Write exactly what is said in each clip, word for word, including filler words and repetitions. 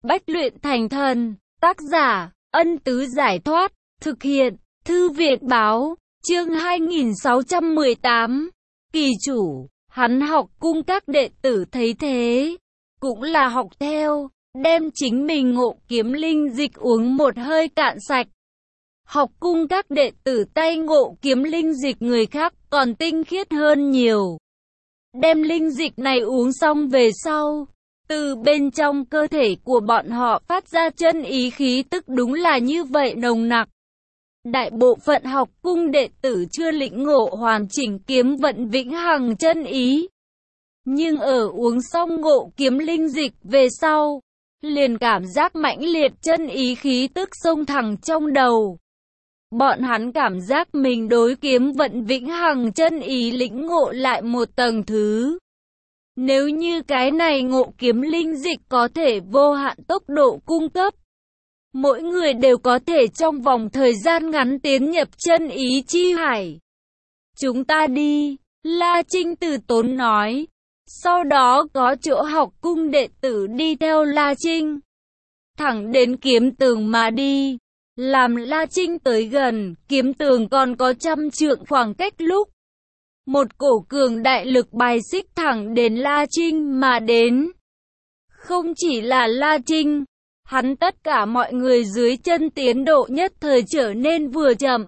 Bách luyện thành thần. Tác giả, Ân Tứ Giải Thoát. Thực hiện, Thư Việt Báo. Chương hai nghìn sáu trăm mười tám. Kỳ chủ, hắn học cung các đệ tử thấy thế, cũng là học theo, đem chính mình ngộ kiếm linh dịch uống một hơi cạn sạch. Học cung các đệ tử tay ngộ kiếm linh dịch người khác còn tinh khiết hơn nhiều. Đem linh dịch này uống xong về sau, từ bên trong cơ thể của bọn họ phát ra chân ý khí tức đúng là như vậy nồng nặc. Đại bộ phận học cung đệ tử chưa lĩnh ngộ hoàn chỉnh kiếm vận vĩnh hằng chân ý. Nhưng ở uống xong ngộ kiếm linh dịch về sau, liền cảm giác mãnh liệt chân ý khí tức xông thẳng trong đầu. Bọn hắn cảm giác mình đối kiếm vận vĩnh hằng chân ý lĩnh ngộ lại một tầng thứ. Nếu như cái này ngộ kiếm linh dịch có thể vô hạn tốc độ cung cấp, mỗi người đều có thể trong vòng thời gian ngắn tiến nhập chân ý chi hải. Chúng ta đi, La Trinh từ tốn nói. Sau đó có chỗ học cung đệ tử đi theo La Trinh, thẳng đến kiếm tường mà đi. Làm La Trinh tới gần, kiếm tường còn có trăm trượng khoảng cách lúc. Một cổ cường đại lực bài xích thẳng đến La Trinh mà đến. Không chỉ là La Trinh, hắn tất cả mọi người dưới chân tiến độ nhất thời trở nên vừa chậm.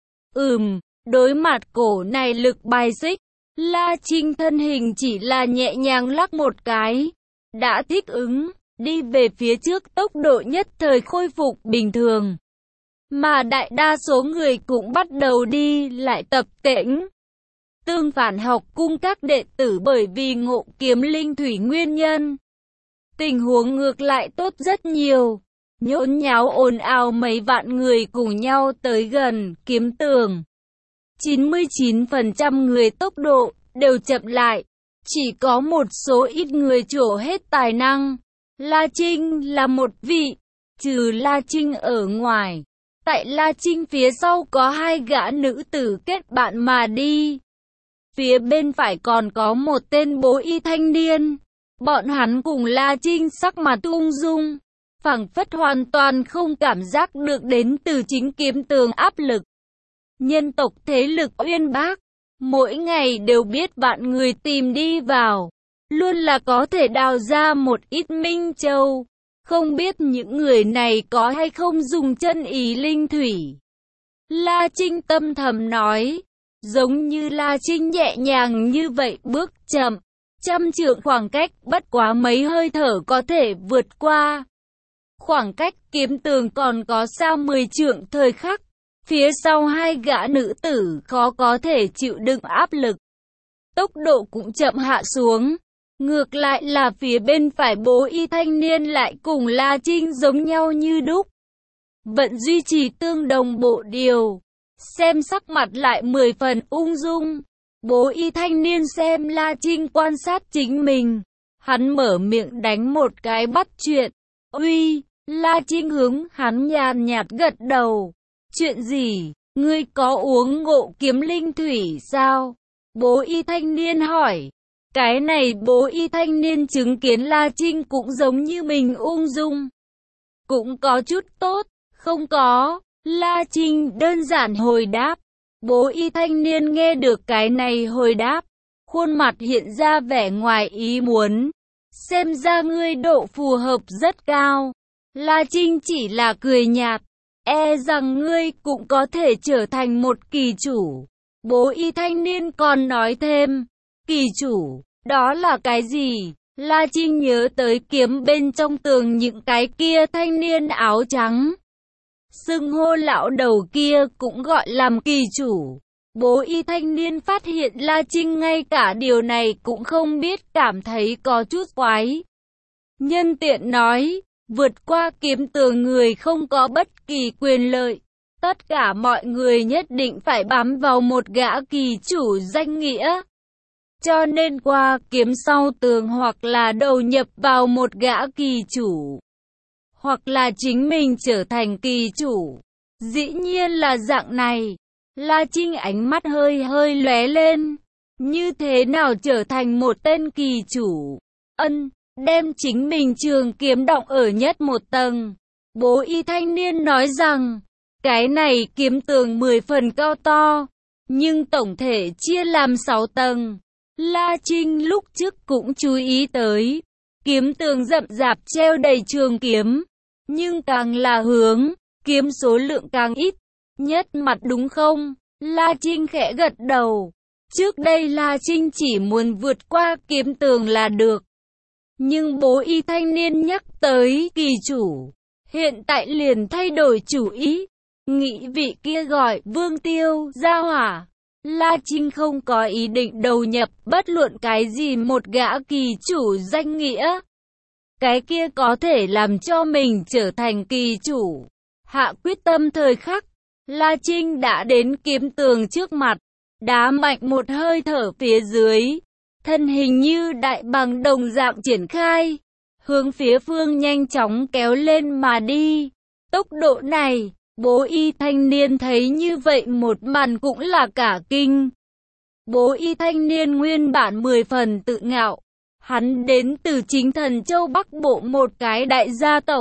Ừm, đối mặt cổ này lực bài xích, La Trinh thân hình chỉ là nhẹ nhàng lắc một cái, đã thích ứng, đi về phía trước tốc độ nhất thời khôi phục bình thường. Mà đại đa số người cũng bắt đầu đi lại tập tễnh. Tương phản học cung các đệ tử bởi vì ngộ kiếm linh thủy nguyên nhân, tình huống ngược lại tốt rất nhiều. Nhốn nháo ồn ào mấy vạn người cùng nhau tới gần kiếm tường. chín mươi chín phần trăm người tốc độ đều chậm lại, chỉ có một số ít người trổ hết tài năng. La Trinh là một vị, trừ La Trinh ở ngoài, tại La Trinh phía sau có hai gã nữ tử kết bạn mà đi. Phía bên phải còn có một tên bố y thanh niên. Bọn hắn cùng La Trinh sắc mặt ung dung, phảng phất hoàn toàn không cảm giác được đến từ chính kiếm tường áp lực. Nhân tộc thế lực uyên bác, mỗi ngày đều biết vạn người tìm đi vào, luôn là có thể đào ra một ít minh châu. Không biết những người này có hay không dùng chân ý linh thủy. La Trinh tâm thầm nói, giống như La Trinh nhẹ nhàng như vậy bước chậm, trăm trượng khoảng cách bất quá mấy hơi thở có thể vượt qua. Khoảng cách kiếm tường còn có xa mười trượng thời khắc, phía sau hai gã nữ tử khó có thể chịu đựng áp lực. Tốc độ cũng chậm hạ xuống. Ngược lại là phía bên phải bố y thanh niên lại cùng La Trinh giống nhau như đúc, vẫn duy trì tương đồng bộ điều, xem sắc mặt lại mười phần ung dung. Bố y thanh niên xem La Trinh quan sát chính mình, hắn mở miệng đánh một cái bắt chuyện. Uy, La Trinh hướng hắn nhàn nhạt gật đầu. Chuyện gì, ngươi có uống ngộ kiếm linh thủy sao? Bố y thanh niên hỏi. Cái này bố y thanh niên chứng kiến La Trinh cũng giống như mình ung dung. Cũng có chút tốt, không có. La Trinh đơn giản hồi đáp. Bố y thanh niên nghe được cái này hồi đáp, khuôn mặt hiện ra vẻ ngoài ý muốn. Xem ra ngươi độ phù hợp rất cao. La Trinh chỉ là cười nhạt. E rằng ngươi cũng có thể trở thành một kỳ chủ. Bố y thanh niên còn nói thêm. Kỳ chủ, đó là cái gì? La Trinh nhớ tới kiếm bên trong tường những cái kia thanh niên áo trắng. Xưng hô lão đầu kia cũng gọi làm kỳ chủ. Bố y thanh niên phát hiện La Trinh ngay cả điều này cũng không biết, cảm thấy có chút quái. Nhân tiện nói, vượt qua kiếm tường người không có bất kỳ quyền lợi. Tất cả mọi người nhất định phải bám vào một gã kỳ chủ danh nghĩa. Cho nên qua kiếm sau tường hoặc là đầu nhập vào một gã kỳ chủ, hoặc là chính mình trở thành kỳ chủ. Dĩ nhiên là dạng này. La Trinh ánh mắt hơi hơi lóe lên. Như thế nào trở thành một tên kỳ chủ? Ân, đem chính mình trường kiếm đọng ở nhất một tầng. Bố y thanh niên nói rằng, cái này kiếm tường mười phần cao to, nhưng tổng thể chia làm sáu tầng. La Trinh lúc trước cũng chú ý tới, kiếm tường rậm rạp treo đầy trường kiếm, nhưng càng là hướng, kiếm số lượng càng ít. Nhất mặt đúng không? La Trinh khẽ gật đầu. Trước đây La Trinh chỉ muốn vượt qua kiếm tường là được. Nhưng bố y thanh niên nhắc tới kỳ chủ, hiện tại liền thay đổi chủ ý, nghĩ vị kia gọi Vương Tiêu ra hỏa. La Trinh không có ý định đầu nhập bất luận cái gì một gã kỳ chủ danh nghĩa. Cái kia có thể làm cho mình trở thành kỳ chủ. Hạ quyết tâm thời khắc, La Trinh đã đến kiếm tường trước mặt, đá mạnh một hơi thở phía dưới. Thân hình như đại bàng đồng dạng triển khai, hướng phía phương nhanh chóng kéo lên mà đi. Tốc độ này, bố y thanh niên thấy như vậy một màn cũng là cả kinh. Bố y thanh niên nguyên bản mười phần tự ngạo. Hắn đến từ chính Thần Châu Bắc Bộ một cái đại gia tộc.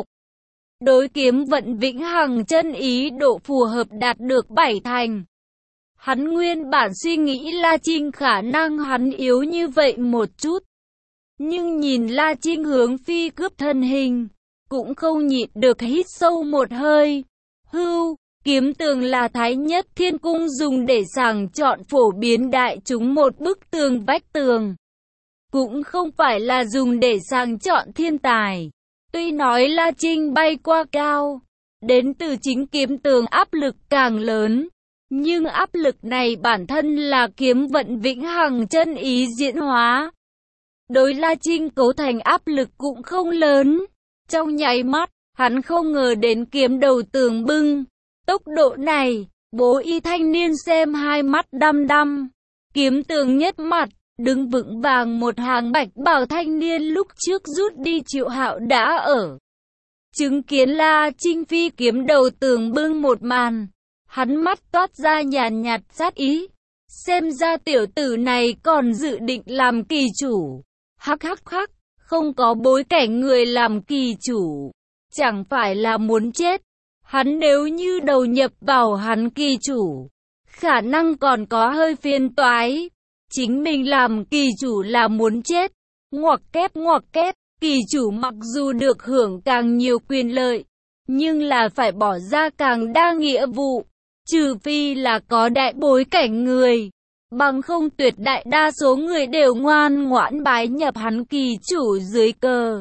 Đối kiếm vận vĩnh hằng chân ý độ phù hợp đạt được bảy thành. Hắn nguyên bản suy nghĩ La Trinh khả năng hắn yếu như vậy một chút. Nhưng nhìn La Trinh hướng phi cướp thân hình, cũng không nhịn được hít sâu một hơi. Hưu, kiếm tường là Thái Nhất Thiên Cung dùng để sàng chọn phổ biến đại chúng một bức tường vách tường. Cũng không phải là dùng để sàng chọn thiên tài. Tuy nói La Trinh bay qua cao, đến từ chính kiếm tường áp lực càng lớn. Nhưng áp lực này bản thân là kiếm vận vĩnh hằng chân ý diễn hóa. Đối La Trinh cấu thành áp lực cũng không lớn. Trong nháy mắt, hắn không ngờ đến kiếm đầu tường bưng. Tốc độ này, bố y thanh niên xem hai mắt đăm đăm. Kiếm tường nhất mặt, đứng vững vàng một hàng bạch bào thanh niên lúc trước rút đi Triệu Hạo đã ở. Chứng kiến La Trinh phi kiếm đầu tường bưng một màn. Hắn mắt toát ra nhàn nhạt sát ý. Xem ra tiểu tử này còn dự định làm kỳ chủ. Hắc hắc hắc, không có bối cảnh người làm kỳ chủ. Chẳng phải là muốn chết. Hắn nếu như đầu nhập vào hắn kỳ chủ, khả năng còn có hơi phiền toái. Chính mình làm kỳ chủ là muốn chết. Ngoặc kép ngoặc kép, kỳ chủ mặc dù được hưởng càng nhiều quyền lợi, nhưng là phải bỏ ra càng đa nghĩa vụ. Trừ phi là có đại bối cảnh người, bằng không tuyệt đại đa số người đều ngoan ngoãn bái nhập hắn kỳ chủ dưới cờ.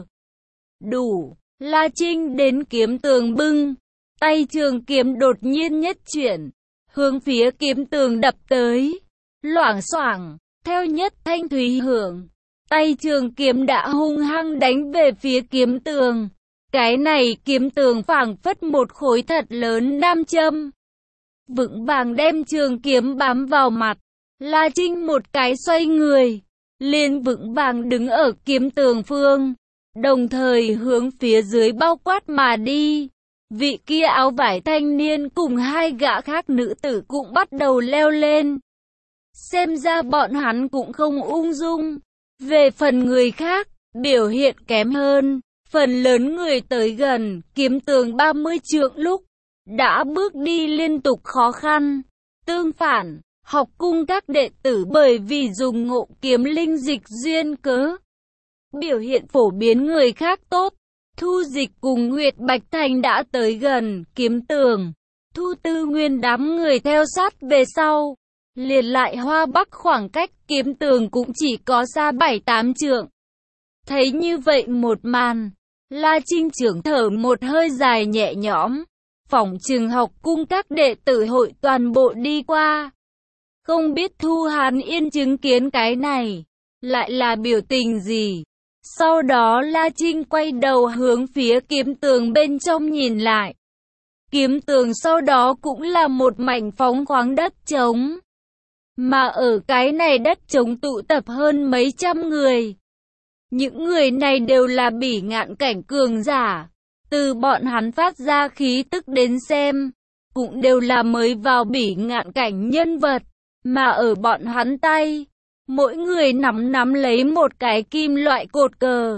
Đủ, La Trinh đến kiếm tường bưng, tay trường kiếm đột nhiên nhất chuyển, hướng phía kiếm tường đập tới. Loảng xoảng, theo nhất thanh thúy hưởng, tay trường kiếm đã hung hăng đánh về phía kiếm tường. Cái này kiếm tường phảng phất một khối thật lớn nam châm. Vững vàng đem trường kiếm bám vào mặt. La Trinh một cái xoay người, liền vững vàng đứng ở kiếm tường phương, đồng thời hướng phía dưới bao quát mà đi. Vị kia áo vải thanh niên cùng hai gã khác nữ tử cũng bắt đầu leo lên. Xem ra bọn hắn cũng không ung dung. Về phần người khác, biểu hiện kém hơn. Phần lớn người tới gần kiếm tường ba mươi trượng lúc đã bước đi liên tục khó khăn. Tương phản, học cung các đệ tử bởi vì dùng ngộ kiếm linh dịch duyên cớ, biểu hiện phổ biến người khác tốt. Thu Dịch cùng Nguyệt Bạch Thành đã tới gần kiếm tường. Thu Tư Nguyên đám người theo sát về sau. Liền lại Hoa Bắc khoảng cách kiếm tường cũng chỉ có xa bảy tám trượng. Thấy như vậy một màn, La Trinh trưởng thở một hơi dài nhẹ nhõm. Phỏng chừng học cung các đệ tử hội toàn bộ đi qua. Không biết Thu Hán Yên chứng kiến cái này lại là biểu tình gì. Sau đó La Trinh quay đầu hướng phía kiếm tường bên trong nhìn lại. Kiếm tường sau đó cũng là một mảnh phóng khoáng đất trống. Mà ở cái này đất trống tụ tập hơn mấy trăm người. Những người này đều là bỉ ngạn cảnh cường giả. Từ bọn hắn phát ra khí tức đến xem, cũng đều là mới vào bỉ ngạn cảnh nhân vật. Mà ở bọn hắn tay, mỗi người nắm nắm lấy một cái kim loại cột cờ.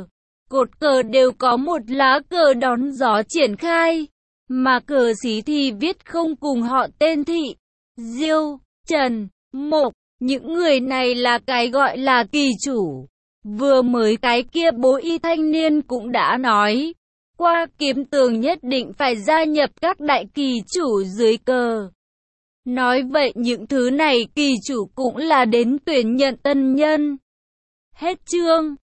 cột cờ đều có một lá cờ đón gió triển khai, mà cờ xí thì viết không cùng họ tên Thị, Diêu, Trần, Mộc. Những người này là cái gọi là kỳ chủ. Vừa mới cái kia bố y thanh niên cũng đã nói qua, Kiếm Tường nhất định phải gia nhập các đại kỳ chủ dưới cờ. Nói vậy những thứ này kỳ chủ cũng là đến tuyển nhận tân nhân. Hết chương.